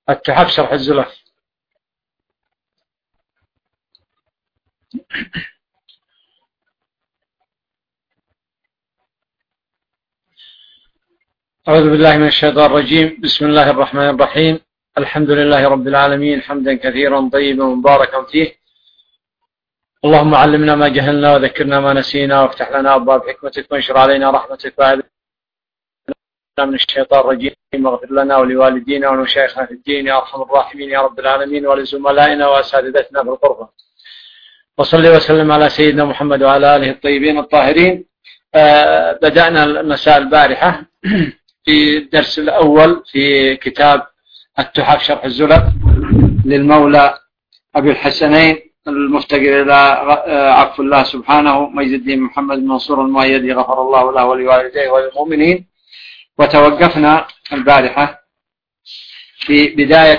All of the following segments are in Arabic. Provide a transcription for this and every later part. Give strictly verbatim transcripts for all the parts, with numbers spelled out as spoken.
التحف شرح الزلف. أعوذ بالله من الشيطان الرجيم. بسم الله الرحمن الرحيم. الحمد لله رب العالمين، حمدا كثيرا طيبا مباركا فيه. اللهم علمنا ما جهلنا وذكرنا ما نسينا، وافتح لنا أبواب حكمتك وانشر علينا رحمتك، وأعذنا من الشيطان الرجيم، واغفر لنا ولوالدينا ولمشايخنا في الدين يا أرحم الراحمين يا رب العالمين، ولزملائنا وأساتذتنا في القربة. وصلي وسلم على سيدنا محمد وعلى آله الطيبين الطاهرين. آه بدأنا المساء البارحة في الدرس الأول في كتاب التحف شرح الزلف للمولى أبي الحسنين المفتقر إلى عفو الله سبحانه مجد الدين محمد المنصور المؤيدي غفر الله له ولوالديه وللمؤمنين. وتوقفنا البارحة في بداية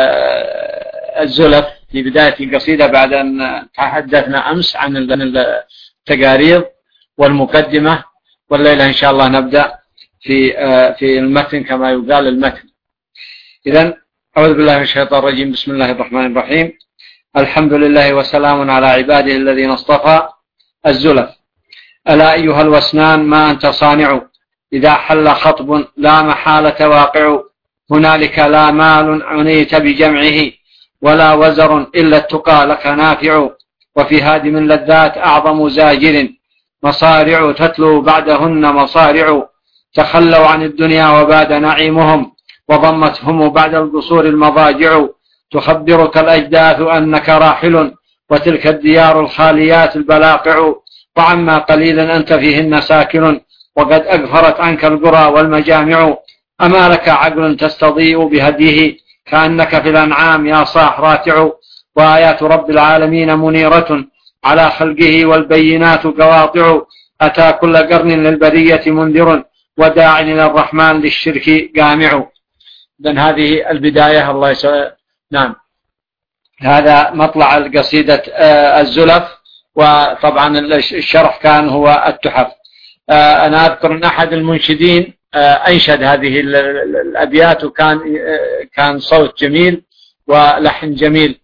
الزلف، في بداية القصيدة، بعد أن تحدثنا أمس عن التقارير والمقدمة، والليلة إن شاء الله نبدأ في في المتن كما يقال المتن. إذن أعوذ بالله من الشيطان الرجيم. بسم الله الرحمن الرحيم. الحمد لله وسلام على عباده الذين اصطفى. الزلف. ألا أيها الوسنان ما أنت صانع، إذا حل خطب لا محالة واقع، هنالك لا مال عنيت بجمعه، ولا وزر إلا التقى لك نافع، وفي هادم اللذات أعظم زاجر، مصارع تتلو بعدهن مصارع، تخلوا عن الدنيا وباد نعيمهم، وضمتهم بعد القصور المضاجع، تخبرك الأجداث أنك راحل، وتلك الديار الخاليات البلاقع، وعما قليل أنت فيهن ساكن، وقد أغفرت عنك القرى والمجامع، أما لك عقل تستضيء بهديه، كأنك في الأنعام يا صاح راتع، وآيات رب العالمين منيرة على خلقه، والبينات قواطع، أتى كل قرن للبرية منذر، وداع إلى الرحمن للشرك جامع. إذن هذه البداية. الله يسأل. نعم، هذا مطلع القصيدة الزلف، وطبعا الشرح كان هو التحف. أنا أذكر أن أحد المنشدين أنشد هذه الأبيات، وكان كان صوت جميل ولحن جميل.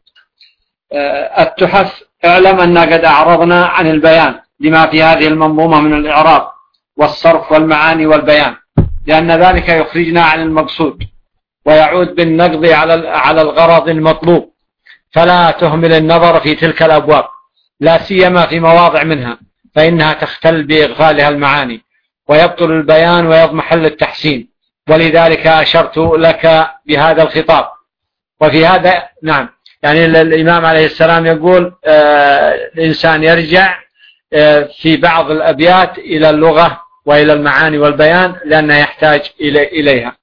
التحف. اعلم أن قد أعرضنا عن البيان لما في هذه المنظومة من الإعراب والصرف والمعاني والبيان، لأن ذلك يخرجنا عن المقصود ويعود بالنقض على على الغرض المطلوب، فلا تهمل النظر في تلك الأبواب، لا سيما في مواضع منها، فإنها تختل بإغفالها المعاني، ويبطل البيان ويضمحل التحسين، ولذلك أشرت لك بهذا الخطاب. وفي هذا نعم، يعني الإمام عليه السلام يقول آه الإنسان يرجع آه في بعض الأبيات إلى اللغة وإلى المعاني والبيان، لأنه يحتاج إلي إليها.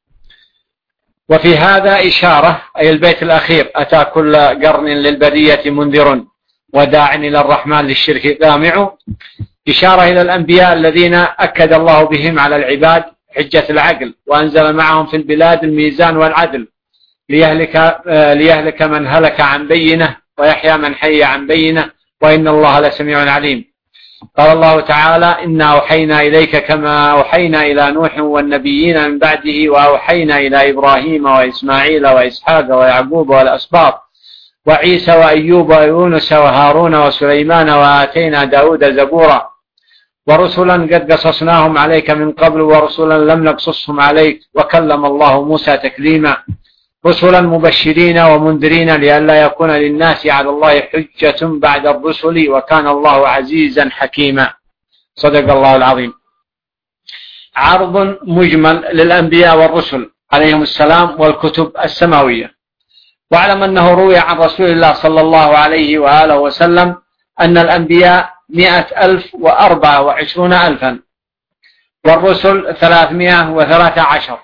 وفي هذا إشارة، أي البيت الأخير، أتى كل قرن للبرية منذر، وداع إلى الرحمن للشرك جامع، إشارة إلى الأنبياء الذين أكد الله بهم على العباد حجة العقل، وأنزل معهم في البلاد الميزان والعدل، ليهلك, ليهلك من هلك عن بينه، ويحيى من حي عن بينه، وإن الله لسميع عليم. قال الله تعالى: إنا أوحينا إليك كما أوحينا إلى نوح والنبيين من بعده، وأوحينا إلى إبراهيم وإسماعيل وإسحاق ويعقوب والأسباط وعيسى وأيوب ويونس وهارون وسليمان، وآتينا داود زبورا، ورسلا قد قصصناهم عليك من قبل، ورسلا لم نقصصهم عليك، وكلم الله موسى تكليما، رسلا مبشرين ومنذرين، لئلا يكون للناس على الله حجة بعد الرسل، وكان الله عزيزا حكيما. صدق الله العظيم. عرض مجمل للأنبياء والرسل عليهم السلام والكتب السماوية. واعلم أنه روي عن رسول الله صلى الله عليه وآله وسلم أن الأنبياء مئة ألف وأربعة وعشرون ألفا، والرسل ثلاثمائة وثلاثة عشر،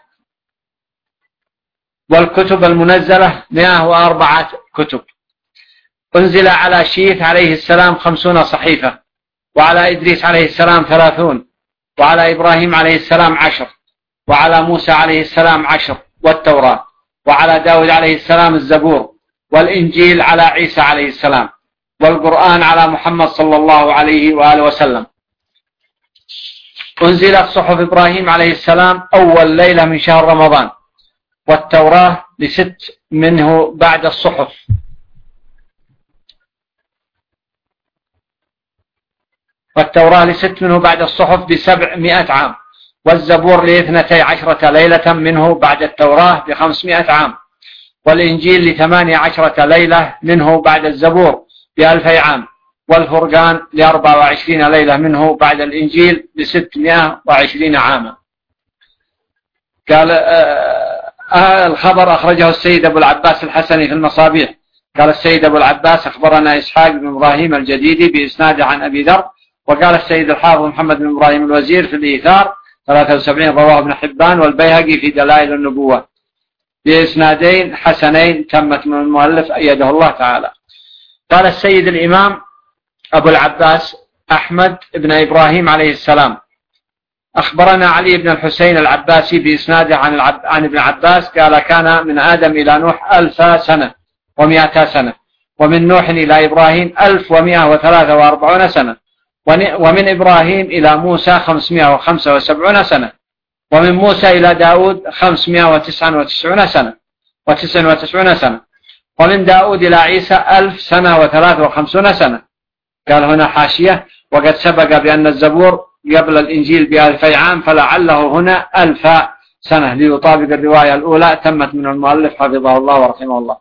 والكتب المنزلة مئة وأربعة كتب. أنزل على شيث عليه السلام خمسون صحيفة، وعلى إدريس عليه السلام ثلاثون، وعلى إبراهيم عليه السلام عشر، وعلى موسى عليه السلام عشر، والتوراة، وعلى داود عليه السلام الزبور، والإنجيل على عيسى عليه السلام، والقرآن على محمد صلى الله عليه وآله وسلم. أنزلت صحف إبراهيم عليه السلام أول ليلة من شهر رمضان، والتوراة لست منه بعد الصحف، والتوراة لست منه بعد الصحف بسبعمائة عام، والزبور لاثنتي عشرة ليلة منه بعد التوراة بخمسمائة عام، والإنجيل لثمانية عشرة ليلة منه بعد الزبور بألفي عام، والفرقان لأربع وعشرين ليلة منه بعد الإنجيل بستمائة وعشرين عاما. قال آه آه الخبر أخرجه السيد أبو العباس الحسني في المصابيح. قال السيد أبو العباس أخبرنا إسحاق بن إبراهيم الجديدي بإسناد عن أبي ذر. وقال السيد الحافظ محمد بن إبراهيم الوزير في الإيثار ثلاثة وسبعين رواه ابن حبان والبيهقي في دلائل النبوة بإسنادين حسنين تمت من المؤلف أيده الله تعالى. قال السيد الإمام أبو العباس أحمد بن إبراهيم عليه السلام أخبرنا علي بن الحسين العباسي بإسناده عن, العب... عن ابن عباس قال كان من آدم إلى نوح ألف سنة ومئتا سنة، ومن نوح إلى إبراهيم ألف ومئة وثلاثة وأربعون سنة، ومن إبراهيم إلى موسى خمسمائة وخمسة وسبعين سنة، ومن موسى إلى داود خمسمائة وتسعة وتسعين سنة وتسعة وتسعين سنة، ومن داود إلى عيسى ألف سنة وثلاثة وخمسون سنة. قال هنا حاشية: وقد سبق بأن الزبور قبل الإنجيل بألفي عام، فلعله هنا ألف سنة ليطابق الرواية الأولى. تمت من المؤلف حفظه الله ورحمه الله.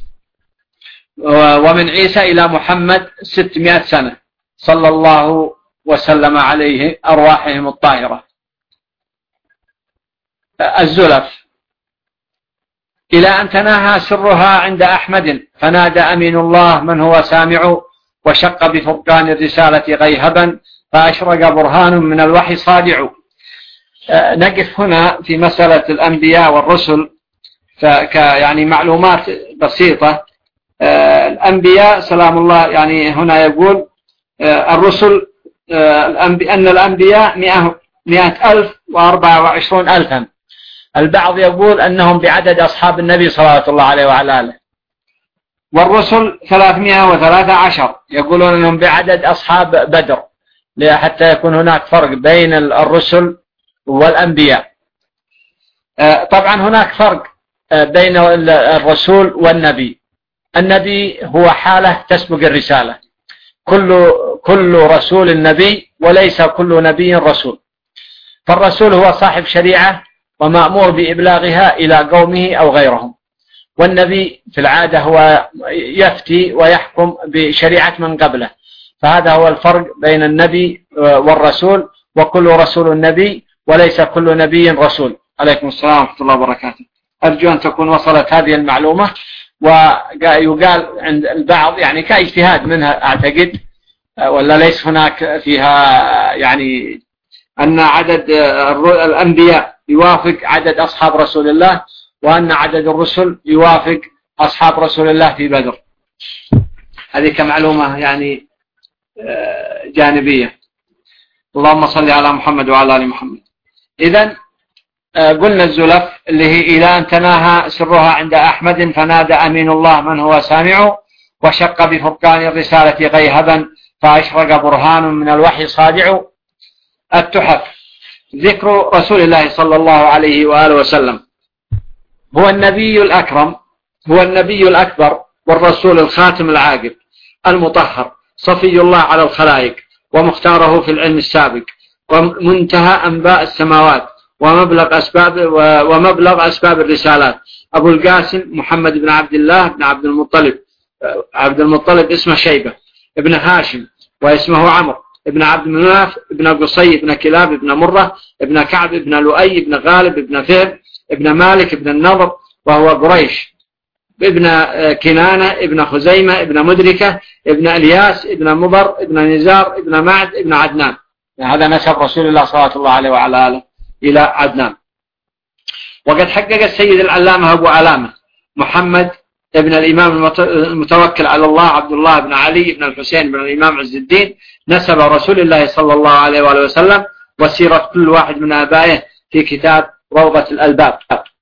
ومن عيسى إلى محمد ستمائة سنة صلى الله وسلم عليه أرواحهم الطاهرة. الزلف إلى أن تناهى سرها عند أحمد، فنادى أمين الله من هو سامع، وشق بفرقان الرسالة غيهبا، فأشرق برهان من الوحي صادع. نقف هنا في مسألة الأنبياء والرسل فك يعني معلومات بسيطة. الأنبياء سلام الله يعني هنا يقول الرسل أن الأنبياء مئة ألف وأربعة وعشرون ألفا. البعض يقول أنهم بعدد أصحاب النبي صلى الله عليه وعلى آله. والرسل ثلاثمائة وثلاثة عشر يقولون أنهم بعدد أصحاب بدر، حتى يكون هناك فرق بين الرسل والأنبياء. طبعا هناك فرق بين الرسول والنبي. النبي هو حالة تسبق الرسالة، كل كل رسول نبي وليس كل نبي رسول. فالرسول هو صاحب شريعة ومأمور بإبلاغها إلى قومه أو غيرهم، والنبي في العادة هو يفتي ويحكم بشريعة من قبله. فهذا هو الفرق بين النبي والرسول، وكل رسول نبي وليس كل نبي رسول. عليكم السلام ورحمة الله وبركاته. أرجو أن تكون وصلت هذه المعلومة. ويقال عند البعض يعني كاجتهاد منها أعتقد، ولا ليس هناك فيها يعني أن عدد الأنبياء يوافق عدد أصحاب رسول الله، وأن عدد الرسل يوافق أصحاب رسول الله في بدر. هذه كمعلومة يعني جانبية. اللهم صل على محمد وعلى آل محمد. إذن قلنا الزلف اللي هي إلى أن تناهى سرها عند أحمد، فنادى أمين الله من هو سامع، وشق بفرقان الرسالة غيهبا، فأشرق برهان من الوحي صادع. التحف ذكر رسول الله صلى الله عليه وآله وسلم. هو النبي الأكرم، هو النبي الأكبر، والرسول الخاتم العاقب المطهر، صفي الله على الخلائق، ومختاره في العلم السابق، ومنتهى أنباء السماوات، ومبلغ أسباب ومبلغ أسباب الرسالات. أبو القاسم محمد بن عبد الله بن عبد المطلب، عبد المطلب اسمه شيبة، ابن هاشم واسمه عمرو، ابن عبد مناف، ابن قصي، ابن كلاب، ابن مرة، ابن كعب، ابن لؤي، ابن غالب، ابن فهر، ابن مالك، ابن النضر وهو قريش، ابن كنانة، ابن خزيمة، ابن مدركة، ابن الياس، ابن مضر، ابن نزار، ابن معد، ابن عدنان. هذا نسب رسول الله صلى الله عليه وعلى آله إلى عدنان. وقد حقق السيد العلامة أبو علامة محمد ابن الإمام المتوكل على الله عبد الله بن علي بن الحسين بن الإمام عز الدين نسب رسول الله صلى الله عليه وآله وسلم وسيرة كل واحد من آبائه في كتاب روضة الألباب.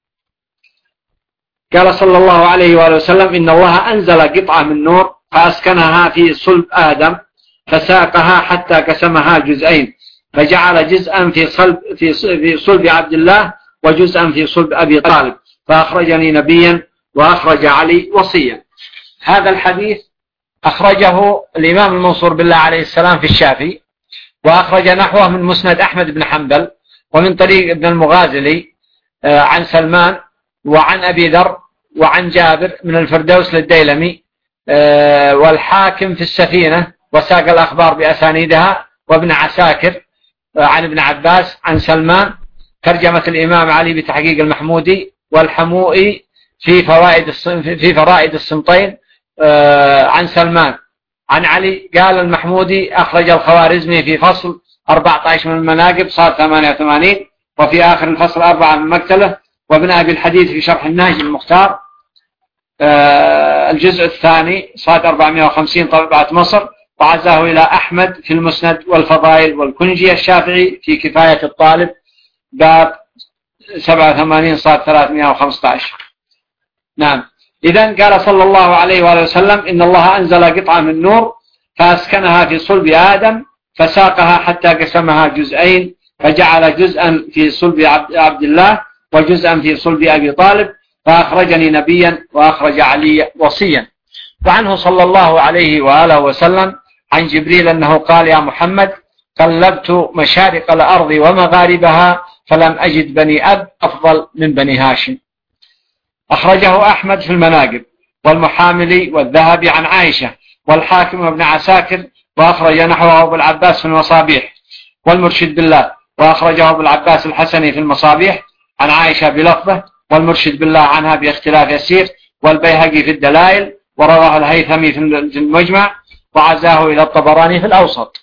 قال صلى الله عليه وآله وسلم: إن الله أنزل قطعة من نور فأسكنها في صلب آدم، فساقها حتى قسمها جزئين، فجعل جزءا في صلب في صلب عبد الله، وجزءا في صلب أبي طالب، فأخرجني نبيا وأخرج علي وصيا. هذا الحديث أخرجه الإمام المنصور بالله عليه السلام في الشافعي، وأخرج نحوه من مسند أحمد بن حنبل ومن طريق ابن المغازلي عن سلمان وعن أبي ذر وعن جابر من الفردوس للديلمي، والحاكم في السفينة وساق الأخبار بأسانيدها، وابن عساكر عن ابن عباس عن سلمان. ترجمة الإمام علي بتحقيق المحمودي، والحموئي في فوائد في فرائد السمطين عن سلمان عن علي. قال المحمودي أخرج الخوارزمي في فصل أربعة عشر من المناقب صار ثمانية وثمانين، وفي آخر الفصل أربعة من مقتله. وابن أبي الحديث في شرح النهج المختار الجزء الثاني صاد أربعمائة وخمسين طبعة مصر، وعزاه إلى أحمد في المسند والفضائل، والكنجي الشافعي في كفاية الطالب باب سبعة وثمانين صاد ثلاثمائة وخمسة عشر. نعم. إذن قال صلى الله عليه وآله وسلم إن الله أنزل قطعة من نور فأسكنها في صلب آدم فساقها حتى قسمها جزئين، فجعل جزءا في صلب عبد الله وجزءا في صلب أبي طالب، فأخرجني نبيا وأخرج علي وصيا. وعنه صلى الله عليه وآله وسلم عن جبريل أنه قال يا محمد قلبت مشارق الأرض ومغاربها فلم أجد بني أب أفضل من بني هاشم. أخرجه أحمد في المناقب والمحاملي والذهبي عن عائشة والحاكم وابن عساكر، وأخرج نحوه أبو العباس في المصابيح والمرشد بالله، وأخرجه أبو العباس الحسني في المصابيح عن عائشة بلفظه والمرشد بالله عنها باختلاف يسير، والبيهقي في الدلائل، ورواه الهيثمي في المجمع، وعزاه إلى الطبراني في الأوسط.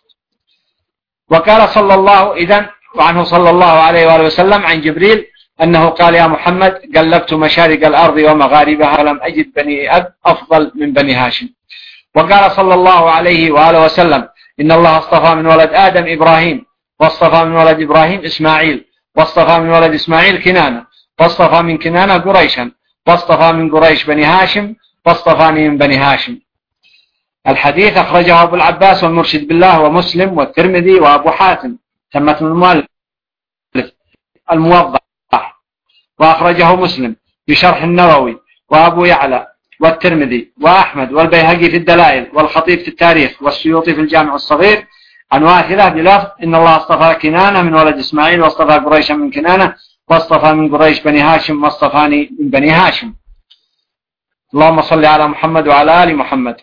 وقال صلى الله إذن وعنه صلى الله عليه وآله وسلم عن جبريل أنه قال يا محمد قلبت مشارق الأرض ومغاربها فلم أجد بني أب أفضل من بني هاشم. وقال صلى الله عليه وآله وسلم إن الله اصطفى من ولد آدم إبراهيم، واصطفى من ولد إبراهيم إسماعيل، واصطفى من ولد إسماعيل كنانة، واصطفى من كنانة قريشا، واصطفى من قريش بني هاشم، واصطفاني من بني هاشم. الحديث أخرجه أبو العباس والمرشد بالله ومسلم والترمذي وأبو حاتم تمة المؤلف الموضح، وأخرجه مسلم بشرح النووي وأبو يعلى والترمذي وأحمد والبيهقي في الدلائل والخطيب في التاريخ والسيوطي في الجامع الصغير عن واثلة بلفظ إن الله اصطفى كنانة من ولد إسماعيل، واصطفى قريشا من كنانة، واصطفى من قريش بني هاشم، واصطفاني من بني هاشم. اللهم صل على محمد وعلى آل محمد.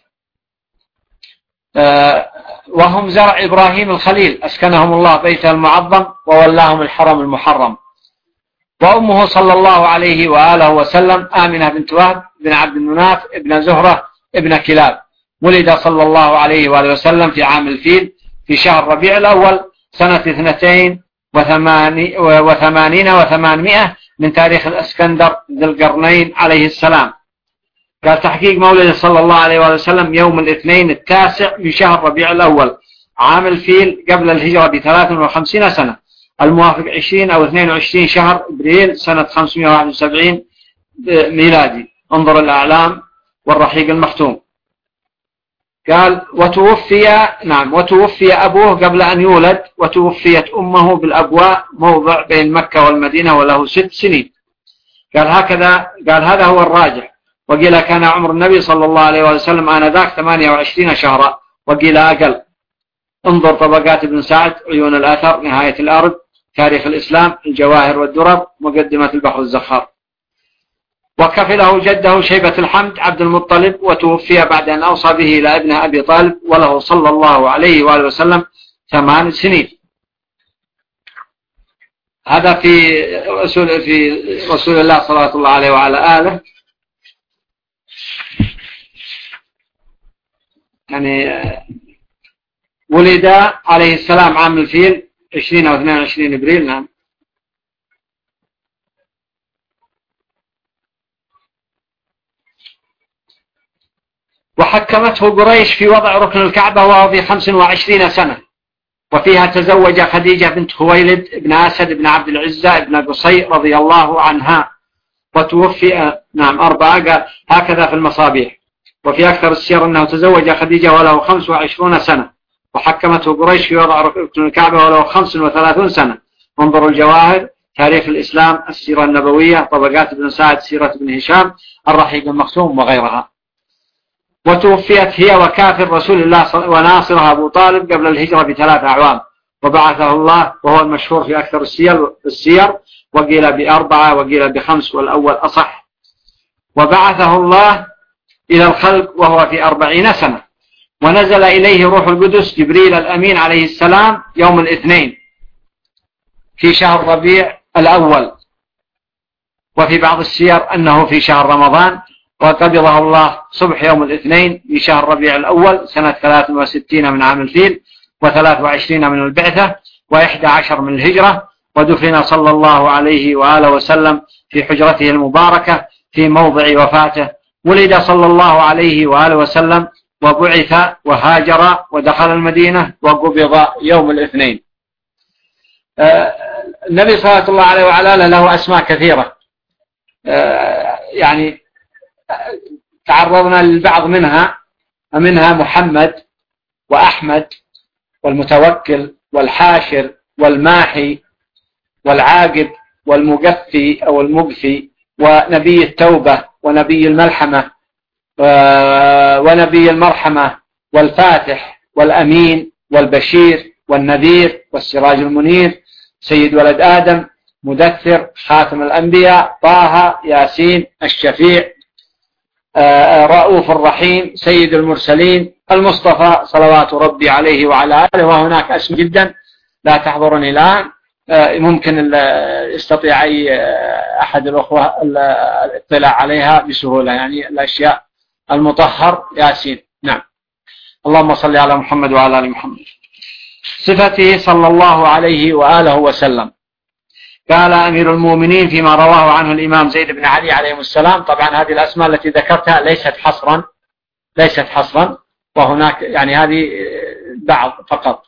أه وهم زرع إبراهيم الخليل أسكنهم الله بيته المعظم وولاهم الحرم المحرم. وأمه صلى الله عليه وآله وسلم آمنة بنت وهب بن عبد المناف ابن زهرة ابن كلاب، ولد صلى الله عليه وآله وسلم في عام الفيل في شهر ربيع الأول سنة اثنتين وثمانين وثمانمائة من تاريخ الأسكندر ذي القرنين عليه السلام. قال تحقيق مولد صلى الله عليه وآله وسلم يوم الاثنين التاسع من شهر ربيع الأول عام الفيل قبل الهجرة بثلاث وخمسين سنة، الموافق عشرين أو اثنين وعشرين شهر إبريل سنة خمسمائة وواحد وسبعين ميلادي. انظر الأعلام والرحيق المختوم. قال وتوفي نعم وتوفي أبوه قبل أن يولد، وتوفيت أمه بالأبواء موضع بين مكة والمدينة وله ست سنين. قال هكذا قال هذا هو الراجح. وقيل كان عمر النبي صلى الله عليه وسلم آنذاك ثمانية وعشرين شهرا، وقيل أقل. انظر طبقات ابن سعد، عيون الأثر، نهاية الأرض، تاريخ الإسلام، الجواهر والدرر، مقدمة البحر الزخار. وكفله جده شيبة الحمد عبد المطلب، وتوفي بعد أن أوصى به إلى ابنه أبي طالب، وله صلى الله عليه وآله وسلم ثمان سنين. هذا في رسول في رسول الله صلى الله عليه وعلى آله. يعني ولد عليه السلام عام الفيل عشرين أو اثنين وعشرين إبريل. نعم. وحكمته قريش في وضع ركن الكعبة وهو في خمس وعشرين سنة، وفيها تزوج خديجة بنت خويلد ابن أسد ابن عبد العزة ابن قصي رضي الله عنها، وتوفي نعم أربعة هكذا في المصابيح. وفي أكثر السير أنه تزوج خديجة وله خمس وعشرون سنة، وحكمته قريش في وضع ركن الكعبة وله خمس وثلاثون سنة. انظروا الجواهر تاريخ الإسلام، السيرة النبوية، طبقات ابن سعد، سيرة ابن هشام، الرحيق المختوم وغيرها. وتوفيت هي وكافر رسول الله وناصرها أبو طالب قبل الهجرة بثلاث أعوام، وبعثه الله، وهو المشهور في أكثر السير, السير وقيل بأربعة وقيل بخمس، والأول أصح. وبعثه الله إلى الخلق وهو في أربعين سنة، ونزل إليه روح القدس جبريل الأمين عليه السلام يوم الاثنين في شهر ربيع الأول، وفي بعض السير أنه في شهر رمضان، وقبضه الله صبح يوم الاثنين في شهر ربيع الأول سنة ثلاث وستين من عام الفيل، وثلاث وعشرين من البعثة، وإحدى عشر من الهجرة. ودفن صلى الله عليه وآله وسلم في حجرته المباركة في موضع وفاته. ولد صلى الله عليه وآله وسلم وبعث وهاجر ودخل المدينة وقبض يوم الاثنين. النبي صلى الله عليه وعلى آله له أسماء كثيرة، يعني تعرضنا للبعض منها منها محمد وأحمد والمتوكل والحاشر والماحي والعاقب والمقفي أو المقفي ونبي التوبة ونبي الملحمة ونبي المرحمة والفاتح والأمين والبشير والنذير والسراج المنير، سيد ولد آدم، مدثر، خاتم الأنبياء، طه، ياسين، الشفيع، رؤوف الرحيم، سيد المرسلين، المصطفى صلوات ربي عليه وعلى آله. وهناك اسم جدا لا تحضرني الآن، ممكن يستطيع أي أحد الأخوة الاطلاع عليها بسهولة، يعني الأشياء المطهر ياسين. نعم. اللهم صل على محمد وعلى آل محمد. صفته صلى الله عليه وآله وسلم. قال أمير المؤمنين فيما رواه عنه الإمام زيد بن علي عليه السلام. طبعا هذه الأسماء التي ذكرتها ليست حصرا ليست حصرا وهناك يعني هذه بعض فقط.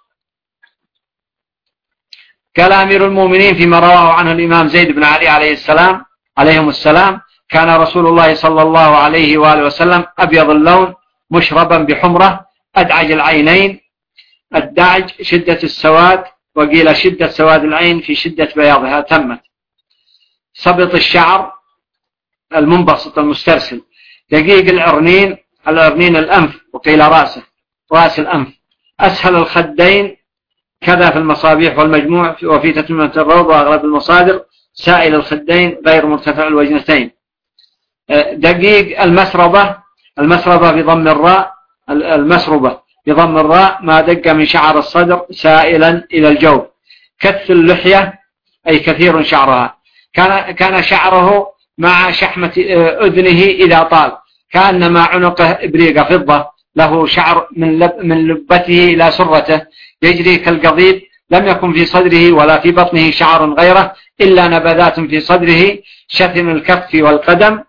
قال أمير المؤمنين فيما رواه عنه الإمام زيد بن علي عليه السلام عليهم السلام: كان رسول الله صلى الله عليه وآله وسلم أبيض اللون مشربا بحمرة، أدعج العينين، الدعج شدة السواد، وقيل شدة سواد العين في شدة بياضها تمت، سبط الشعر المنبسط المسترسل، دقيق العرنين العرنين الأنف، وقيل راسه راس الأنف، أسهل الخدين، كذا في المصابيح والمجموع وفي تتمة الروض وأغلب المصادر، سائل الخدين غير مرتفع الوجنتين، دقيق المسربة المسربة بضم الراء المسربة بضم الراء ما دق من شعر الصدر سائلا إلى الجوف، كث اللحية أي كثير شعرها، كان كان شعره مع شحمة أذنه إذا طال كأنما عنقه إبريق فضة، له شعر من لب من لبته إلى سرته يجري كالقضيب، لم يكن في صدره ولا في بطنه شعر غيره إلا نبذات في صدره، شتم الكف والقدم،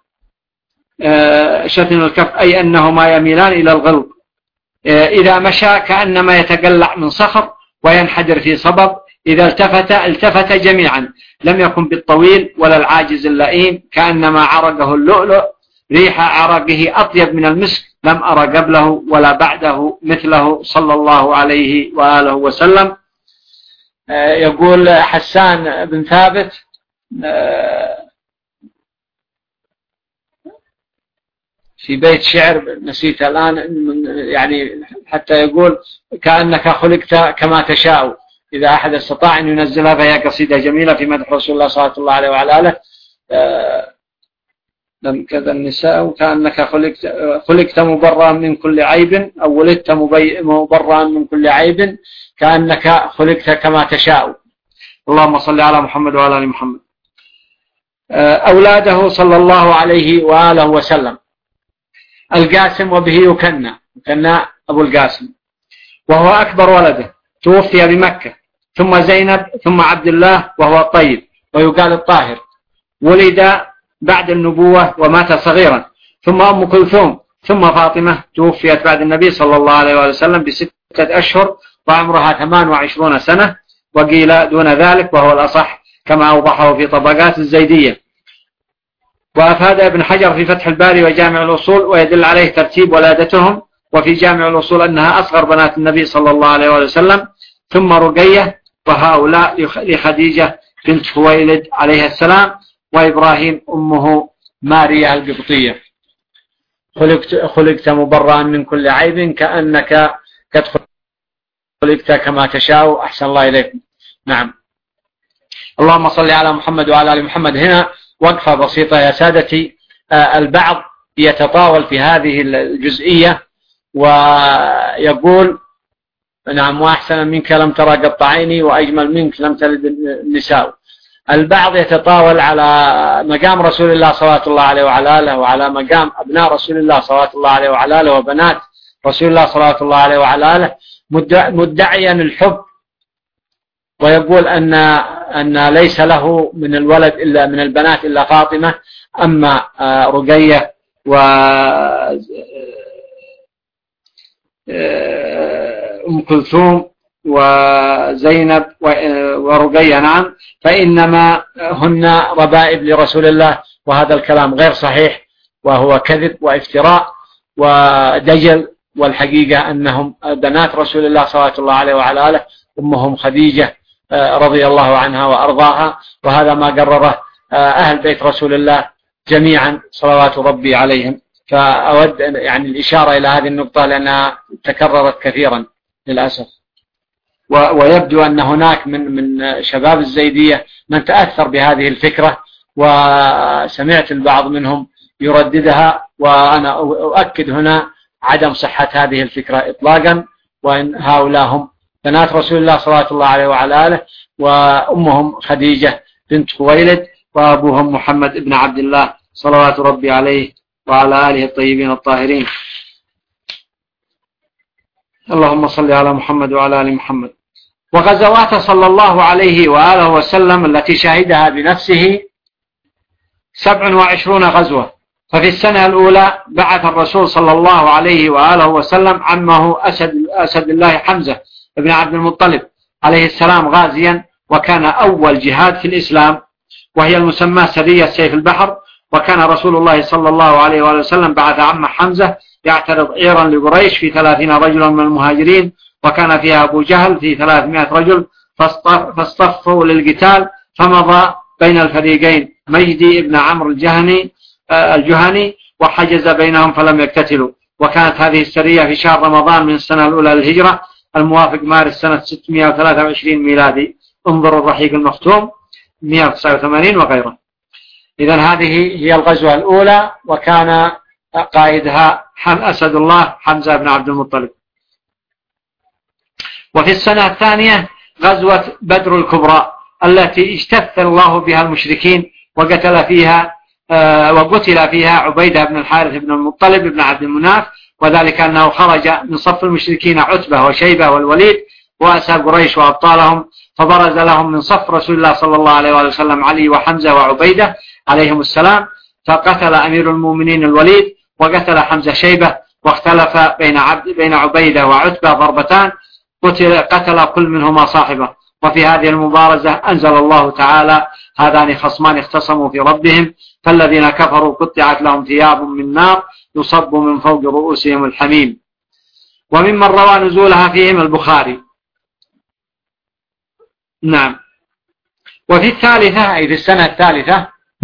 شتم الكف أي أنهما يميلان إلى الغلظ، إذا مشى كأنما يتقلع من صخر وينحدر في صبب، إذا التفت التفت جميعا، لم يكن بالطويل ولا العاجز اللئيم، كأنما عرقه اللؤلؤ، ريح عرقه أطيب من المسك، لم أرى قبله ولا بعده مثله صلى الله عليه وآله وسلم. يقول حسان بن ثابت: في بيت شعر نسيت الآن، يعني حتى يقول: كأنك خلقت كما تشاء. إذا أحد استطاع أن ينزلها فهي قصيدة جميلة في مدح رسول الله صلى الله عليه وعلى آله. لم كذا النساء كأنك خلقت خلقت مبرأ من كل عيب، أو ولدت مبرأ من كل عيب، كأنك خلقت كما تشاء. اللهم صل على محمد وعلى آل محمد. أولاده صلى الله عليه وآله وسلم: القاسم وبه يكنى يكنى أبو القاسم، وهو أكبر ولده، توفي بمكة، ثم زينب، ثم عبد الله وهو الطيب ويقال الطاهر، ولد بعد النبوة ومات صغيرا، ثم أم كلثوم، ثم فاطمة توفيت بعد النبي صلى الله عليه وسلم بستة أشهر وعمرها ثمان وعشرون سنة، وقيل دون ذلك وهو الأصح كما أوضحه في طبقات الزيدية. وأفاد ابن حجر في فتح الباري وجامع الأصول ويدل عليه ترتيب ولادتهم، وفي جامع الأصول أنها أصغر بنات النبي صلى الله عليه وسلم، ثم رقية، وهؤلاء لخديجة بنت خويلد عليه السلام، وإبراهيم أمه ماريا القبطية. خلقت, خلقت مبرأ من كل عيب كأنك قد خلقت كما تشاء أحسن الله إليكم. نعم. اللهم صل على محمد وعلى آل محمد. هنا وقفة بسيطة يا سادتي. البعض يتطاول في هذه الجزئية ويقول نعم وأحسن منك لم ترى قط عيني وأجمل منك لم تلد النساء. البعض يتطاول على مقام رسول الله صلى الله عليه وعلى آله وعلى مقام أبناء رسول الله صلى الله عليه وعلى آله وبنات رسول الله صلى الله عليه وعلى آله مدعيا الحب، ويقول أن أن ليس له من الولد إلا من البنات إلا فاطمة، أما رقية و أم كلثوم وزينب ورقية نعم فإنما هن ربائب لرسول الله، وهذا الكلام غير صحيح وهو كذب وافتراء ودجل. والحقيقة أنهم بنات رسول الله صلى الله عليه وعلى آله، أمهم خديجة رضي الله عنها وأرضاها، وهذا ما قرره أهل بيت رسول الله جميعا صلوات ربي عليهم. فأود يعني الإشارة إلى هذه النقطة لأنها تكررت كثيرا للأسف. ويبدو أن هناك من من شباب الزيدية من تأثر بهذه الفكرة، وسمعت البعض منهم يرددها، وأنا أؤكد هنا عدم صحة هذه الفكرة إطلاقا، وإن هؤلاء هم بنات رسول الله صلى الله عليه وعلى آله، وأمهم خديجة بنت خويلد، وأبوهم محمد بن عبد الله صلوات ربي عليه وعلى آله الطيبين الطاهرين. اللهم صل على محمد وعلى آل محمد. وغزواته صلى الله عليه وآله وسلم التي شهدها بنفسه سبع وعشرون غزوة. ففي السنة الأولى بعث الرسول صلى الله عليه وآله وسلم عمه أسد, أسد الله حمزة بن عبد المطلب عليه السلام غازيا، وكان أول جهاد في الإسلام، وهي المسمى سرية سيف البحر. وكان رسول الله صلى الله عليه وآله وسلم بعث عمه حمزة يعترض عيرا لقريش في ثلاثين رجلا من المهاجرين، وكان فيها أبو جهل في ثلاثمائة رجل، فاصطفوا للقتال، فمضى بين الفريقين مجدي بن عمرو الجهني الجهني وحجز بينهم فلم يقتتلوا. وكانت هذه السرية في شهر رمضان من السنة الأولى للهجرة الموافق مارس سنة ستمائة وثلاثة وعشرين ميلادي. انظروا الرحيق المختوم مئة وتسعة وثمانين وغيره. إذن هذه هي الغزوة الأولى، وكان قائدها أسد الله حمزة بن عبد المطلب. وفي السنة الثانية غزوة بدر الكبرى التي اجتث الله بها المشركين، وقتل فيها وقتل فيها عبيدة بن الحارث بن المطلب بن عبد المناف، وذلك أنه خرج من صف المشركين عتبة وشيبة والوليد وأسى قريش وأبطالهم، فبرز لهم من صف رسول الله صلى الله عليه وسلم علي وحمزة وعبيدة عليهم السلام، فقتل أمير المؤمنين الوليد وقتل حمزة شيبة، واختلف بين عبد بين عبيدة وعتبة ضربتان، قتل قتل كل منهما صاحبه. وفي هذه المبارزة أنزل الله تعالى: هذان خصمان اختصموا في ربهم فالذين كفروا قطعت لهم ثياب من نار يصب من فوق رؤوسهم الحميم. وممن روى نزولها فيهم البخاري. نعم. وفي الثالثة أي في السنة الثالثة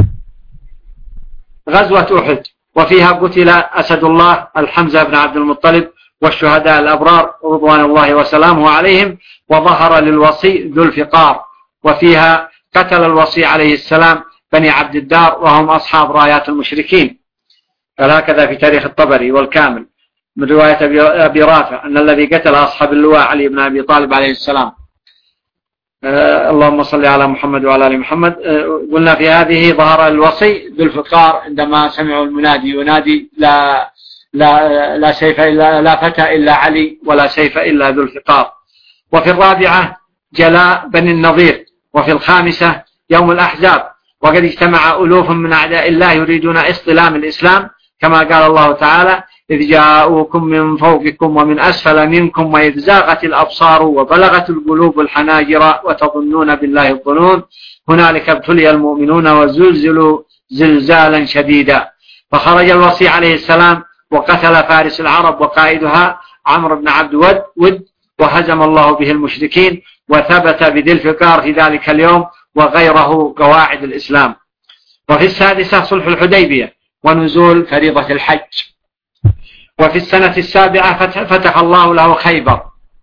غزوة أحد، وفيها قتل أسد الله الحمزة بن عبد المطلب والشهداء الأبرار رضوان الله وسلامه عليهم، وظهر للوصي ذو الفقار. وفيها قتل الوصي عليه السلام بني عبد الدار وهم أصحاب رايات المشركين. هكذا في تاريخ الطبري والكامل من رواية أبي رافع أن الذي قتل أصحاب اللواء علي بن أبي طالب عليه السلام. آه اللهم صل على محمد وعلى آل محمد. آه قلنا في هذه ظهر الوصي ذو الفقار عندما سمعوا المنادي ينادي: لا لا لا سيف إلا لا فتى إلا علي ولا سيف إلا ذو الفقار. وفي الرابعة جلاء بني النضير. وفي الخامسة يوم الأحزاب، وقد اجتمع ألوف من أعداء الله يريدون استلام الإسلام، كما قال الله تعالى: إذ جاءوكم من فوقكم ومن أسفل منكم وإذ زاغت الأبصار وبلغت القلوب الحناجر وتظنون بالله الظنون هنالك ابتلي المؤمنون وزلزلوا زلزالا شديدا. فخرج الوصي عليه السلام وقتل فارس العرب وقائدها عمرو بن عبد ود وهزم الله به المشركين، وثبت بذي الفقار في ذلك اليوم وغيره قواعد الإسلام. وفي السادسة صلح الحديبية ونزول فريضة الحج. وفي السنة السابعة فتح الله له خيبر،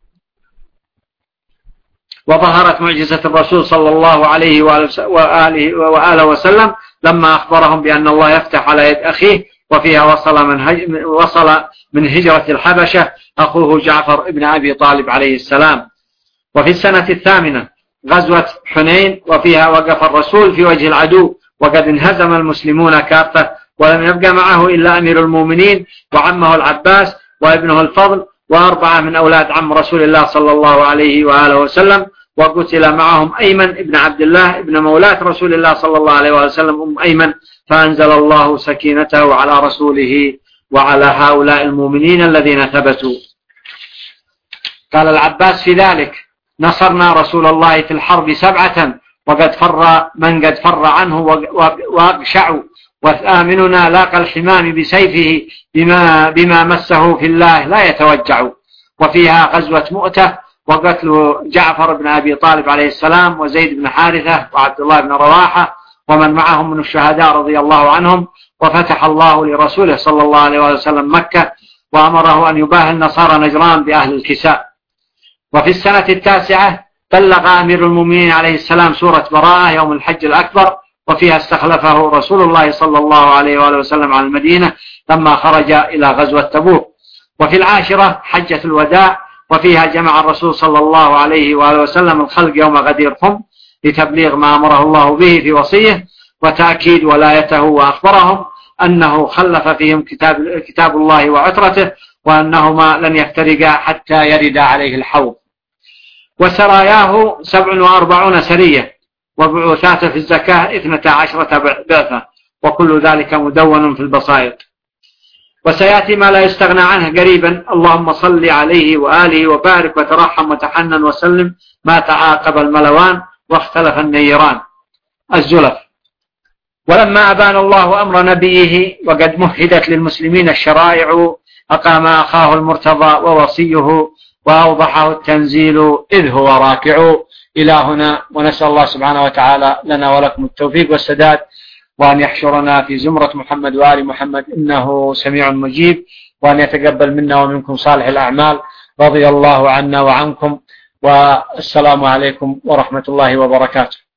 وظهرت معجزة الرسول صلى الله عليه وآله وآله وسلم لما أخبرهم بأن الله يفتح على يد أخيه، وفيها وصل من, وصل من هجرة الحبشة أخوه جعفر ابن أبي طالب عليه السلام. وفي السنة الثامنة غزوة حنين، وفيها وقف الرسول في وجه العدو وقد انهزم المسلمون كافة، ولم يبقى معه إلا أمير المؤمنين وعمه العباس وابنه الفضل وأربعة من أولاد عم رسول الله صلى الله عليه وآله وسلم، وقتل معهم أيمن ابن عبد الله ابن مولاة رسول الله صلى الله عليه وآله وسلم أم أيمن، فأنزل الله سكينته على رسوله وعلى هؤلاء المؤمنين الذين ثبتوا. قال العباس في ذلك: نصرنا رسول الله في الحرب سبعة وقد فر من قد فر عنه وأقشعوا، وآمننا لاقى الحمام بسيفه بما, بما مسه في الله لا يتوجع. وفيها غزوة مؤتة وقتل جعفر بن أبي طالب عليه السلام وزيد بن حارثة وعبد الله بن رواحة ومن معهم من الشهداء رضي الله عنهم. وفتح الله لرسوله صلى الله عليه وسلم مكة، وأمره أن يباهي النصارى نجران بأهل الكساء. وفي السنة التاسعة بلغ أمير المؤمنين عليه السلام سورة براءة يوم الحج الأكبر، وفيها استخلفه رسول الله صلى الله عليه وآله وسلم على المدينة لما خرج إلى غزوة تبوك. وفي العاشرة حجة الوداع، وفيها جمع الرسول صلى الله عليه وآله وسلم الخلق يوم غدير خم لتبليغ ما أمره الله به في وصيه وتأكيد ولايته، وأخبرهم أنه خلف فيهم كتاب, كتاب الله وعترته، وأنهما لن يفترقا حتى يرد عليه الحوض. وسراياه سبع وأربعون سرية، وبعوثاته في الزكاة اثنتا عشرة بعثة، وكل ذلك مدون في البصائر. وسيأتي ما لا يستغنى عنه قريبا. اللهم صل عليه وآله وبارك وترحم وتحنن وسلم ما تعاقب الملوان واختلف النيران الزلف. ولما أبان الله أمر نبيه وقد مهدت للمسلمين الشرائع، أقام أخاه المرتضى ووصيه وأوضحه التنزيل إذ هو راكع. إلى هنا، ونسأل الله سبحانه وتعالى لنا ولكم التوفيق والسداد، وأن يحشرنا في زمرة محمد وآل محمد إنه سميع مجيب، وأن يتقبل منا ومنكم صالح الأعمال. رضي الله عنا وعنكم، والسلام عليكم ورحمة الله وبركاته.